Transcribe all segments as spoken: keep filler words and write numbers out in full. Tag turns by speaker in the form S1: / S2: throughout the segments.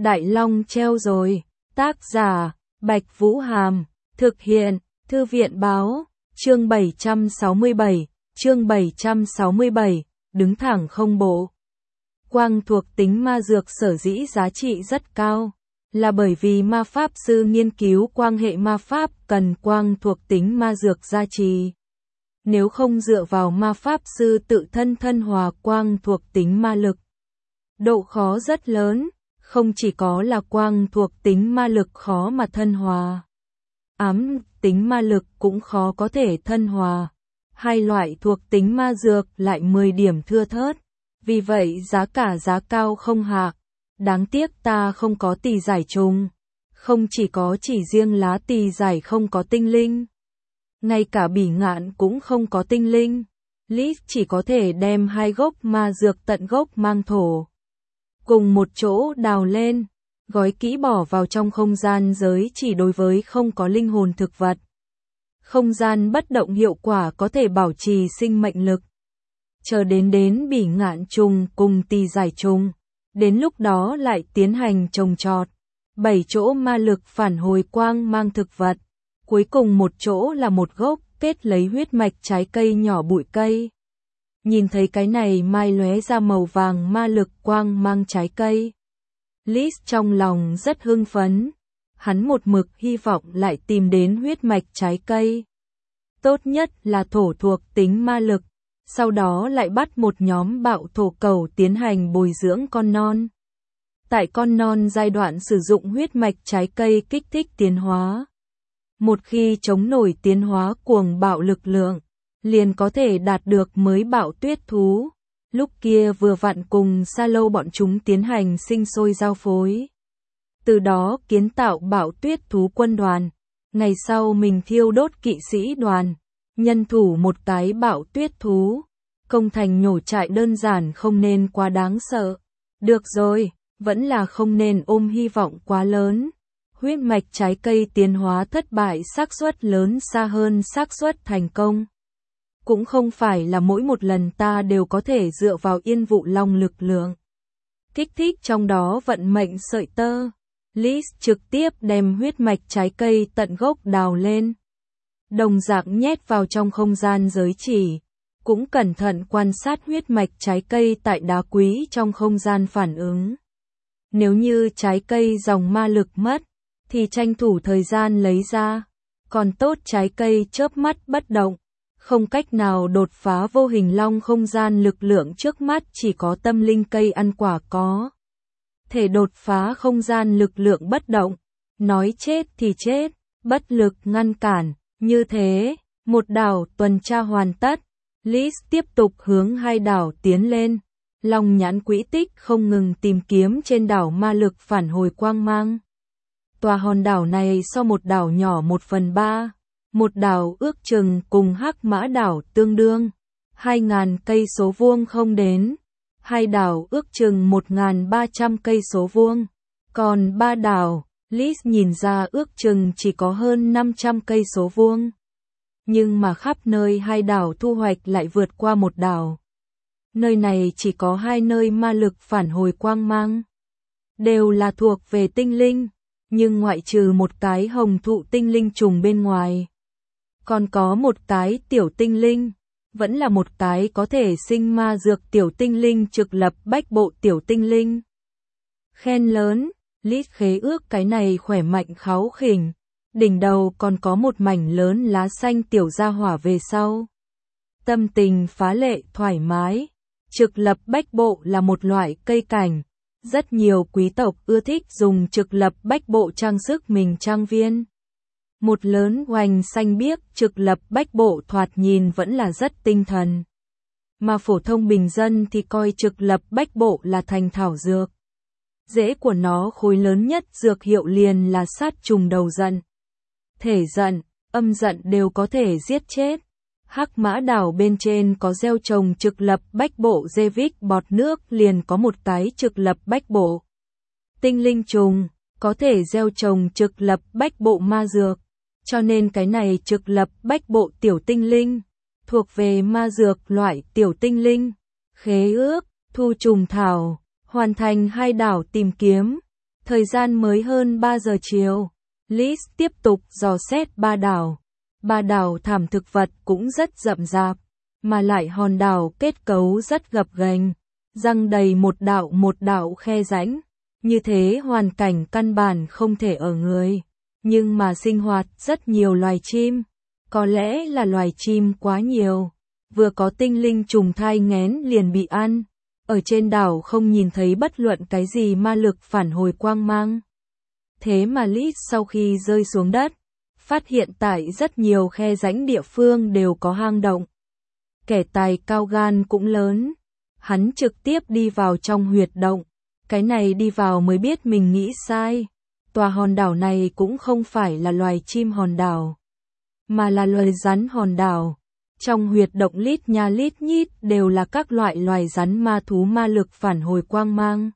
S1: Đại Long treo rồi. Tác giả, Bạch Vũ Hàm. Thực hiện, Thư viện Báo. Chương bảy trăm sáu mươi bảy. Chương bảy trăm sáu mươi bảy. Đứng thẳng không bộ. Quang thuộc tính ma dược sở dĩ giá trị rất cao, là bởi vì ma pháp sư nghiên cứu quang hệ ma pháp cần quang thuộc tính ma dược gia trì. Nếu không dựa vào ma pháp sư tự thân thân hòa quang thuộc tính ma lực, độ khó rất lớn, không chỉ có là quang thuộc tính ma lực khó mà thân hòa, ám tính ma lực cũng khó có thể thân hòa. Hai loại thuộc tính ma dược lại mười điểm thưa thớt, vì vậy giá cả giá cao không hạ. Đáng tiếc ta không có tỳ giải trùng, không chỉ có chỉ riêng lá tỳ giải không có tinh linh, ngay cả bỉ ngạn cũng không có tinh linh. Lý chỉ có thể đem hai gốc ma dược tận gốc mang thổ, cùng một chỗ đào lên, gói kỹ bỏ vào trong không gian giới chỉ đối với không có linh hồn thực vật. Không gian bất động hiệu quả có thể bảo trì sinh mệnh lực. Chờ đến đến bỉ ngạn trùng cùng tỳ giải trùng, đến lúc đó lại tiến hành trồng trọt. Bảy chỗ ma lực phản hồi quang mang thực vật. Cuối cùng một chỗ là một gốc kết lấy huyết mạch trái cây nhỏ bụi cây. Nhìn thấy cái này mai lóe ra màu vàng ma lực quang mang trái cây, Liz trong lòng rất hưng phấn. Hắn một mực hy vọng lại tìm đến huyết mạch trái cây. Tốt nhất là thổ thuộc tính ma lực, sau đó lại bắt một nhóm bạo thổ cầu tiến hành bồi dưỡng con non. Tại con non giai đoạn sử dụng huyết mạch trái cây kích thích tiến hóa. Một khi chống nổi tiến hóa cuồng bạo lực lượng, liền có thể đạt được mới bạo tuyết thú. Lúc kia vừa vặn cùng Sa Lâu bọn chúng tiến hành sinh sôi giao phối. Từ đó kiến tạo bạo tuyết thú quân đoàn. Ngày sau mình thiêu đốt kỵ sĩ đoàn, nhân thủ một cái bạo tuyết thú. Công thành nhổ trại đơn giản không nên quá đáng sợ. Được rồi, vẫn là không nên ôm hy vọng quá lớn. Huyết mạch trái cây tiến hóa thất bại xác suất lớn xa hơn xác suất thành công. Cũng không phải là mỗi một lần ta đều có thể dựa vào Yên Vụ Long lực lượng kích thích trong đó vận mệnh sợi tơ. Liz trực tiếp đem huyết mạch trái cây tận gốc đào lên, đồng dạng nhét vào trong không gian giới chỉ, cũng cẩn thận quan sát huyết mạch trái cây tại đá quý trong không gian phản ứng. Nếu như trái cây dòng ma lực mất, thì tranh thủ thời gian lấy ra, còn tốt trái cây chớp mắt bất động, không cách nào đột phá vô hình long không gian lực lượng trước mắt chỉ có tâm linh cây ăn quả có thể đột phá không gian lực lượng bất động, nói chết thì chết, bất lực ngăn cản. Như thế, một đảo tuần tra hoàn tất, Liz tiếp tục hướng hai đảo tiến lên, long nhãn quỹ tích không ngừng tìm kiếm trên đảo ma lực phản hồi quang mang. Tòa hòn đảo này so một đảo nhỏ một phần ba, một đảo ước chừng cùng Hắc Mã đảo tương đương, hai ngàn cây số vuông không đến. Hai đảo ước chừng một nghìn ba trăm cây số vuông, còn ba đảo, Liz nhìn ra ước chừng chỉ có hơn năm trăm cây số vuông. Nhưng mà khắp nơi hai đảo thu hoạch lại vượt qua một đảo. Nơi này chỉ có hai nơi ma lực phản hồi quang mang, đều là thuộc về tinh linh, nhưng ngoại trừ một cái hồng thụ tinh linh trùng bên ngoài, còn có một cái tiểu tinh linh. Vẫn là một cái có thể sinh ma dược tiểu tinh linh trực lập bách bộ tiểu tinh linh. Khen lớn, Liz khế ước cái này khỏe mạnh kháu khỉnh. Đỉnh đầu còn có một mảnh lớn lá xanh tiểu gia hỏa về sau. Tâm tình phá lệ thoải mái. Trực lập bách bộ là một loại cây cảnh. Rất nhiều quý tộc ưa thích dùng trực lập bách bộ trang sức mình trang viên. Một lớn hoành xanh biếc trực lập bách bộ thoạt nhìn vẫn là rất tinh thần. Mà phổ thông bình dân thì coi trực lập bách bộ là thành thảo dược. Rễ của nó khối lớn nhất dược hiệu liền là sát trùng đầu giận. Thể giận, âm giận đều có thể giết chết. Hắc Mã đảo bên trên có gieo trồng trực lập bách bộ dê vích bọt nước liền có một cái trực lập bách bộ. Tinh linh trùng, có thể gieo trồng trực lập bách bộ ma dược. Cho nên cái này trực lập bách bộ tiểu tinh linh, thuộc về ma dược loại tiểu tinh linh. Khế ước, thu trùng thảo, hoàn thành hai đảo tìm kiếm. Thời gian mới hơn ba giờ chiều. Liz tiếp tục dò xét ba đảo. Ba đảo thảm thực vật cũng rất rậm rạp, mà lại hòn đảo kết cấu rất gập ghềnh, răng đầy một đạo một đạo khe rãnh. Như thế hoàn cảnh căn bản không thể ở người, nhưng mà sinh hoạt rất nhiều loài chim. Có lẽ là loài chim quá nhiều, vừa có tinh linh trùng thai nghén liền bị ăn. Ở trên đảo không nhìn thấy bất luận cái gì ma lực phản hồi quang mang. Thế mà Liz sau khi rơi xuống đất, phát hiện tại rất nhiều khe rãnh địa phương đều có hang động. Kẻ tài cao gan cũng lớn, hắn trực tiếp đi vào trong huyệt động. Cái này đi vào mới biết mình nghĩ sai. Tòa hòn đảo này cũng không phải là loài chim hòn đảo, mà là loài rắn hòn đảo. Trong huyệt động lít nha lít nhít đều là các loại loài rắn ma thú ma lực phản hồi quang mang.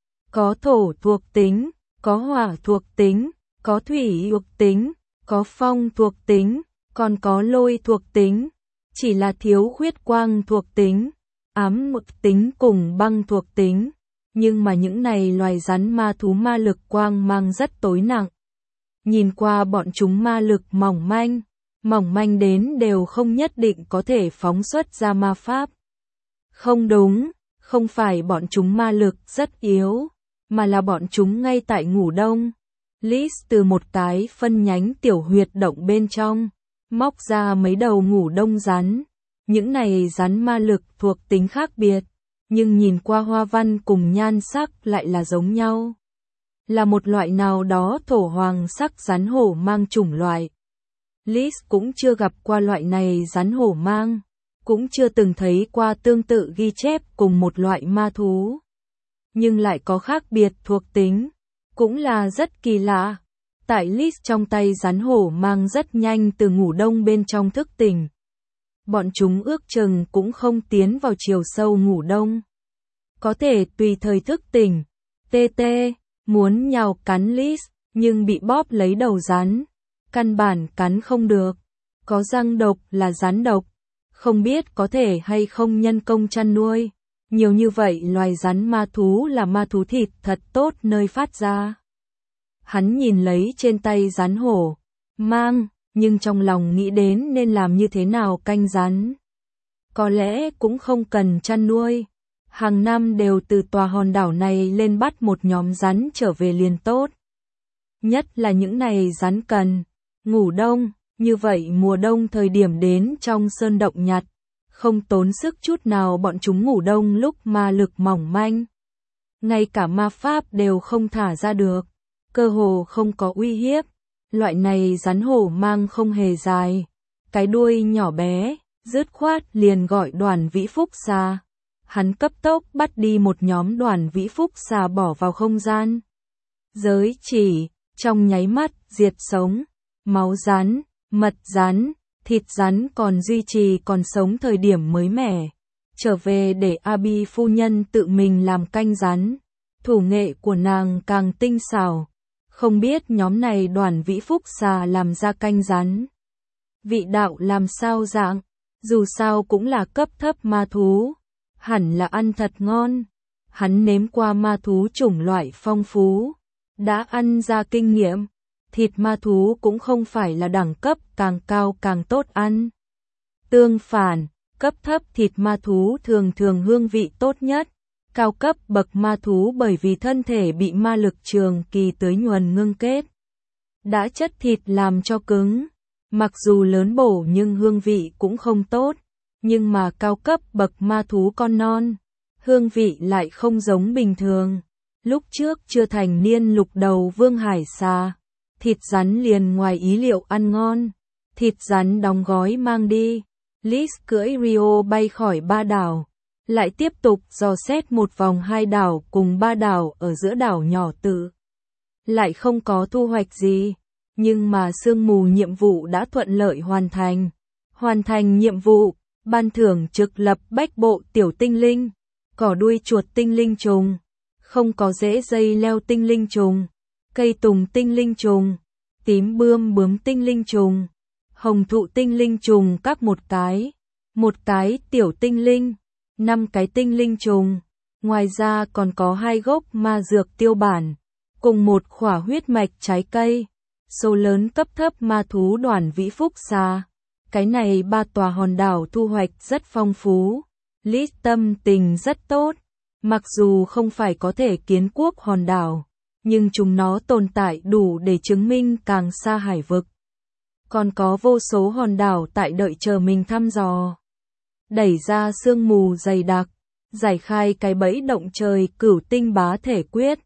S1: Có thổ thuộc tính, có hỏa thuộc tính, có thủy thuộc tính, có phong thuộc tính, còn có lôi thuộc tính. Chỉ là thiếu khuyết quang thuộc tính, ám thuộc tính cùng băng thuộc tính. Nhưng mà những này loài rắn ma thú ma lực quang mang rất tối nặng. Nhìn qua bọn chúng ma lực mỏng manh, mỏng manh đến đều không nhất định có thể phóng xuất ra ma pháp. Không đúng, không phải bọn chúng ma lực rất yếu, mà là bọn chúng ngay tại ngủ đông. Liz từ một cái phân nhánh tiểu huyệt động bên trong, móc ra mấy đầu ngủ đông rắn. Những này rắn ma lực thuộc tính khác biệt, nhưng nhìn qua hoa văn cùng nhan sắc lại là giống nhau. Là một loại nào đó thổ hoàng sắc rắn hổ mang chủng loại. Liz cũng chưa gặp qua loại này rắn hổ mang, cũng chưa từng thấy qua tương tự ghi chép cùng một loại ma thú. Nhưng lại có khác biệt thuộc tính, cũng là rất kỳ lạ. Tại Liz trong tay rắn hổ mang rất nhanh từ ngủ đông bên trong thức tỉnh. Bọn chúng ước chừng cũng không tiến vào chiều sâu ngủ đông. Có thể tùy thời thức tỉnh. tê tê, muốn nhào cắn Liz, nhưng bị bóp lấy đầu rắn. Căn bản cắn không được. Có răng độc là rắn độc. Không biết có thể hay không nhân công chăn nuôi. Nhiều như vậy loài rắn ma thú là ma thú thịt thật tốt nơi phát ra. Hắn nhìn lấy trên tay rắn hổ mang, nhưng trong lòng nghĩ đến nên làm như thế nào canh rắn. Có lẽ cũng không cần chăn nuôi. Hàng năm đều từ tòa hòn đảo này lên bắt một nhóm rắn trở về liền tốt. Nhất là những này rắn cần ngủ đông, như vậy mùa đông thời điểm đến trong sơn động nhặt, không tốn sức chút nào bọn chúng ngủ đông lúc ma lực mỏng manh. Ngay cả ma pháp đều không thả ra được, cơ hồ không có uy hiếp. Loại này rắn hổ mang không hề dài, cái đuôi nhỏ bé, dứt khoát liền gọi Đoàn Vĩ Phúc Xà. Hắn cấp tốc bắt đi một nhóm Đoàn Vĩ Phúc Xà bỏ vào không gian. Giới chỉ, trong nháy mắt, diệt sống, máu rắn, mật rắn, thịt rắn còn duy trì còn sống thời điểm mới mẻ. Trở về để Abby phu nhân tự mình làm canh rắn. Thủ nghệ của nàng càng tinh xảo. Không biết nhóm này Đoàn Vĩ Phúc Xà làm ra canh rắn. Vị đạo làm sao dạng, dù sao cũng là cấp thấp ma thú. Hẳn là ăn thật ngon. Hắn nếm qua ma thú chủng loại phong phú. Đã ăn ra kinh nghiệm. Thịt ma thú cũng không phải là đẳng cấp càng cao càng tốt ăn. Tương phản, cấp thấp thịt ma thú thường thường hương vị tốt nhất. Cao cấp bậc ma thú bởi vì thân thể bị ma lực trường kỳ tới nhuần ngưng kết. Đã chất thịt làm cho cứng. Mặc dù lớn bổ nhưng hương vị cũng không tốt. Nhưng mà cao cấp bậc ma thú con non, hương vị lại không giống bình thường. Lúc trước chưa thành niên lục đầu vương hải xà, thịt rắn liền ngoài ý liệu ăn ngon. Thịt rắn đóng gói mang đi. Liz cưỡi Rio bay khỏi ba đảo. Lại tiếp tục dò xét một vòng hai đảo cùng ba đảo ở giữa đảo nhỏ tự. Lại không có thu hoạch gì. Nhưng mà sương mù nhiệm vụ đã thuận lợi hoàn thành. Hoàn thành nhiệm vụ, ban thưởng trực lập bách bộ tiểu tinh linh. Cỏ đuôi chuột tinh linh trùng. Không có rễ dây leo tinh linh trùng. Cây tùng tinh linh trùng. Tím bươm bướm tinh linh trùng. Hồng thụ tinh linh trùng các một cái. Một cái tiểu tinh linh. Năm cái tinh linh trùng. Ngoài ra còn có hai gốc ma dược tiêu bản. cùng một khỏa huyết mạch trái cây, số lớn cấp thấp ma thú đoàn vĩ phúc xa. Cái này ba tòa hòn đảo thu hoạch rất phong phú. Lý tâm tình rất tốt, mặc dù không phải có thể kiến quốc hòn đảo, nhưng chúng nó tồn tại đủ để chứng minh càng xa hải vực. Còn có vô số hòn đảo tại đợi chờ mình thăm dò. Đẩy ra sương mù dày đặc, giải khai cái bẫy động trời cửu tinh bá thể quyết.